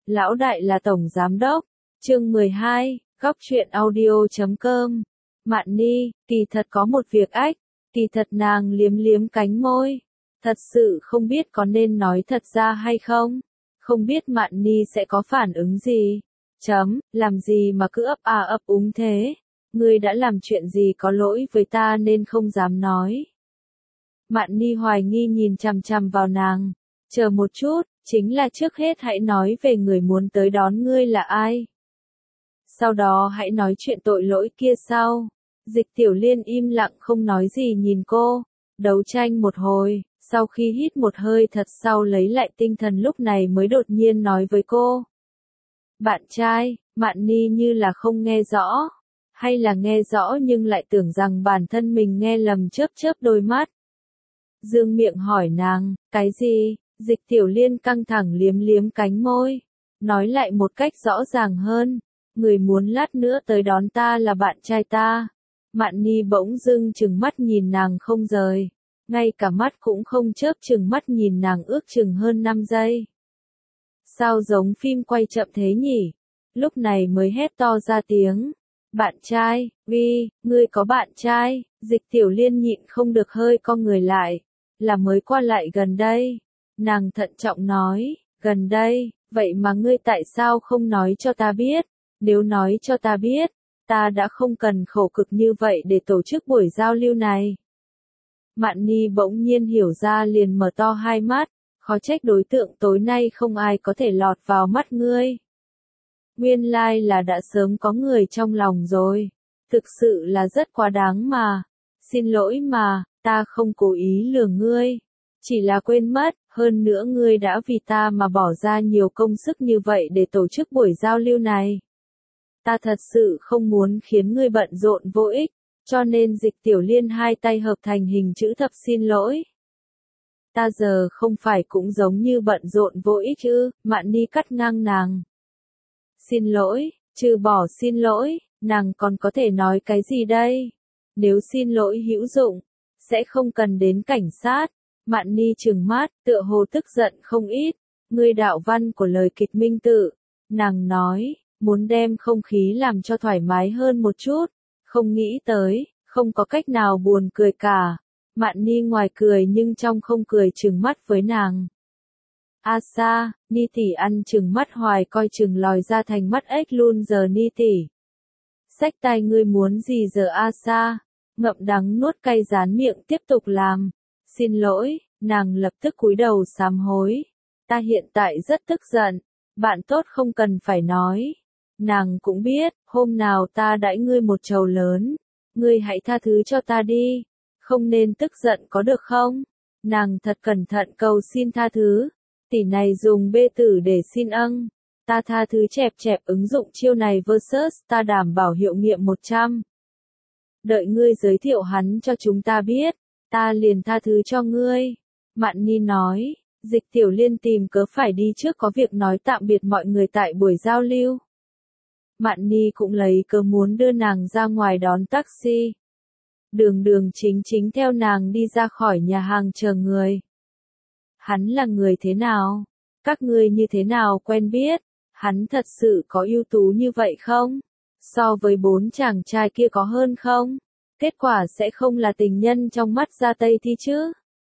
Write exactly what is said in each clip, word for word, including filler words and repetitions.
Lão đại là tổng giám đốc. Chương mười hai, góc truyện audio chấm com. Mạn Ni, kỳ thật có một việc ách, kỳ thật nàng liếm liếm cánh môi. Thật sự không biết có nên nói thật ra hay không. Không biết Mạn Ni sẽ có phản ứng gì. Chấm, làm gì mà cứ ấp à ấp úng thế. Ngươi đã làm chuyện gì có lỗi với ta nên không dám nói. Mạn Ni hoài nghi nhìn chằm chằm vào nàng. Chờ một chút, chính là trước hết hãy nói về người muốn tới đón ngươi là ai. Sau đó hãy nói chuyện tội lỗi kia sau. Dịch Tiểu Liên im lặng không nói gì nhìn cô. Đấu tranh một hồi, sau khi hít một hơi thật sâu lấy lại tinh thần lúc này mới đột nhiên nói với cô. Bạn trai, Mạn Ni như là không nghe rõ. Hay là nghe rõ nhưng lại tưởng rằng bản thân mình nghe lầm, chớp chớp đôi mắt. Dương miệng hỏi nàng, cái gì? Dịch Tiểu Liên căng thẳng liếm liếm cánh môi. Nói lại một cách rõ ràng hơn. Người muốn lát nữa tới đón ta là bạn trai ta. Mạn Ni bỗng dưng chừng mắt nhìn nàng không rời. Ngay cả mắt cũng không chớp chừng mắt nhìn nàng ước chừng hơn năm giây. Sao giống phim quay chậm thế nhỉ? Lúc này mới hét to ra tiếng. Bạn trai, Vi, ngươi có bạn trai? Dịch Tiểu Liên nhịn không được hơi co người lại. Là mới qua lại gần đây. Nàng thận trọng nói, gần đây, vậy mà ngươi tại sao không nói cho ta biết? Nếu nói cho ta biết, ta đã không cần khổ cực như vậy để tổ chức buổi giao lưu này. Mạn Ni bỗng nhiên hiểu ra liền mở to hai mắt, khó trách đối tượng tối nay không ai có thể lọt vào mắt ngươi. Nguyên lai là đã sớm có người trong lòng rồi, thực sự là rất quá đáng mà. Xin lỗi mà, ta không cố ý lừa ngươi, chỉ là quên mất, hơn nữa ngươi đã vì ta mà bỏ ra nhiều công sức như vậy để tổ chức buổi giao lưu này. Ta thật sự không muốn khiến ngươi bận rộn vô ích, cho nên Dịch Tiểu Liên hai tay hợp thành hình chữ thập xin lỗi. Ta giờ không phải cũng giống như bận rộn vô ích chứ? Mạn Ni cắt ngang nàng. Xin lỗi, trừ bỏ xin lỗi, nàng còn có thể nói cái gì đây? Nếu xin lỗi hữu dụng, sẽ không cần đến cảnh sát. Mạn Ni trừng mắt, tựa hồ tức giận không ít. Ngươi đạo văn của lời kịch minh tự. Nàng nói, muốn đem không khí làm cho thoải mái hơn một chút. Không nghĩ tới, không có cách nào buồn cười cả. Mạn Ni ngoài cười nhưng trong không cười trừng mắt với nàng. A Sa, Ni tỷ ăn trừng mắt hoài coi chừng lòi ra thành mắt ếch luôn giờ Ni tỷ. Xách tay ngươi muốn gì giờ A Sa? Ngậm đắng nuốt cay dán miệng tiếp tục làm. Xin lỗi, nàng lập tức cúi đầu sám hối. Ta hiện tại rất tức giận, bạn tốt không cần phải nói. Nàng cũng biết, hôm nào ta đãi ngươi một chầu lớn, ngươi hãy tha thứ cho ta đi, không nên tức giận có được không? Nàng thật cẩn thận cầu xin tha thứ, tỷ này dùng bê tử để xin ân, ta tha thứ chẹp chẹp ứng dụng chiêu này versus ta đảm bảo hiệu nghiệm một trăm. Đợi ngươi giới thiệu hắn cho chúng ta biết, ta liền tha thứ cho ngươi. Mạn Ni nói, Dịch Tiểu Liên tìm cớ phải đi trước có việc nói tạm biệt mọi người tại buổi giao lưu. Mạn Ni cũng lấy cớ muốn đưa nàng ra ngoài đón taxi. Đường Đường chính chính theo nàng đi ra khỏi nhà hàng chờ người. Hắn là người thế nào? Các ngươi như thế nào quen biết? Hắn thật sự có ưu tú như vậy không? So với bốn chàng trai kia có hơn không? Kết quả sẽ không là tình nhân trong mắt Gia Tây Thi chứ?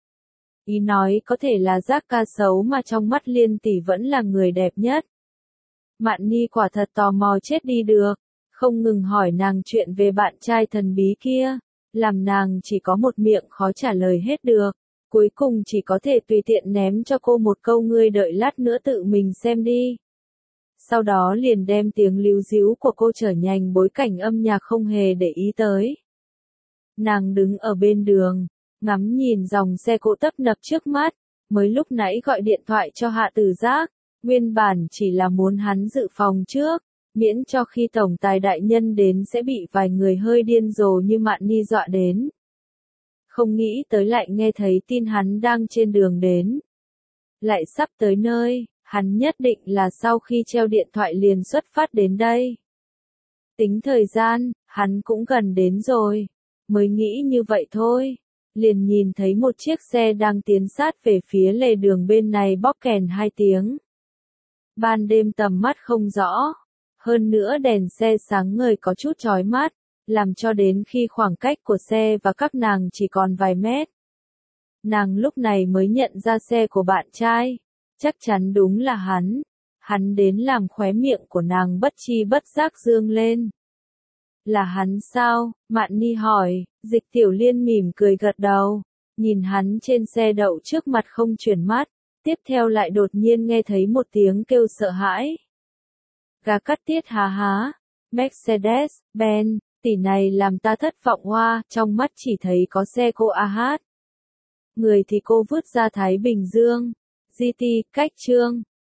Ý nói có thể là giác ca xấu mà trong mắt Liên tỷ vẫn là người đẹp nhất. Mạn Ni quả thật tò mò chết đi được, không ngừng hỏi nàng chuyện về bạn trai thần bí kia, làm nàng chỉ có một miệng khó trả lời hết được, cuối cùng chỉ có thể tùy tiện ném cho cô một câu ngươi đợi lát nữa tự mình xem đi. Sau đó liền đem tiếng líu díu của cô trở thành bối cảnh âm nhạc không hề để ý tới. Nàng đứng ở bên đường, ngắm nhìn dòng xe cộ tấp nập trước mắt, mới lúc nãy gọi điện thoại cho Hạ Tử Giác. Nguyên bản chỉ là muốn hắn dự phòng trước, miễn cho khi tổng tài đại nhân đến sẽ bị vài người hơi điên rồ như Mạn Ni dọa đến. Không nghĩ tới lại nghe thấy tin hắn đang trên đường đến. Lại sắp tới nơi, hắn nhất định là sau khi treo điện thoại liền xuất phát đến đây. Tính thời gian, hắn cũng gần đến rồi, mới nghĩ như vậy thôi. Liền nhìn thấy một chiếc xe đang tiến sát về phía lề đường bên này bóp kèn hai tiếng. Ban đêm tầm mắt không rõ, hơn nữa đèn xe sáng ngời có chút chói mắt, làm cho đến khi khoảng cách của xe và các nàng chỉ còn vài mét. Nàng lúc này mới nhận ra xe của bạn trai, chắc chắn đúng là hắn. Hắn đến làm khóe miệng của nàng bất chi bất giác dương lên. Là hắn sao? Mạn Ni hỏi, Dịch Tiểu Liên mỉm cười gật đầu, nhìn hắn trên xe đậu trước mặt không chuyển mắt, tiếp theo lại đột nhiên nghe thấy một tiếng kêu sợ hãi. Gà cắt tiết há há, Mercedes-Benz, tỷ này làm ta thất vọng hoa, trong mắt chỉ thấy có xe cô a hát. Người thì cô vứt ra Thái Bình Dương, giê tê, cách trương.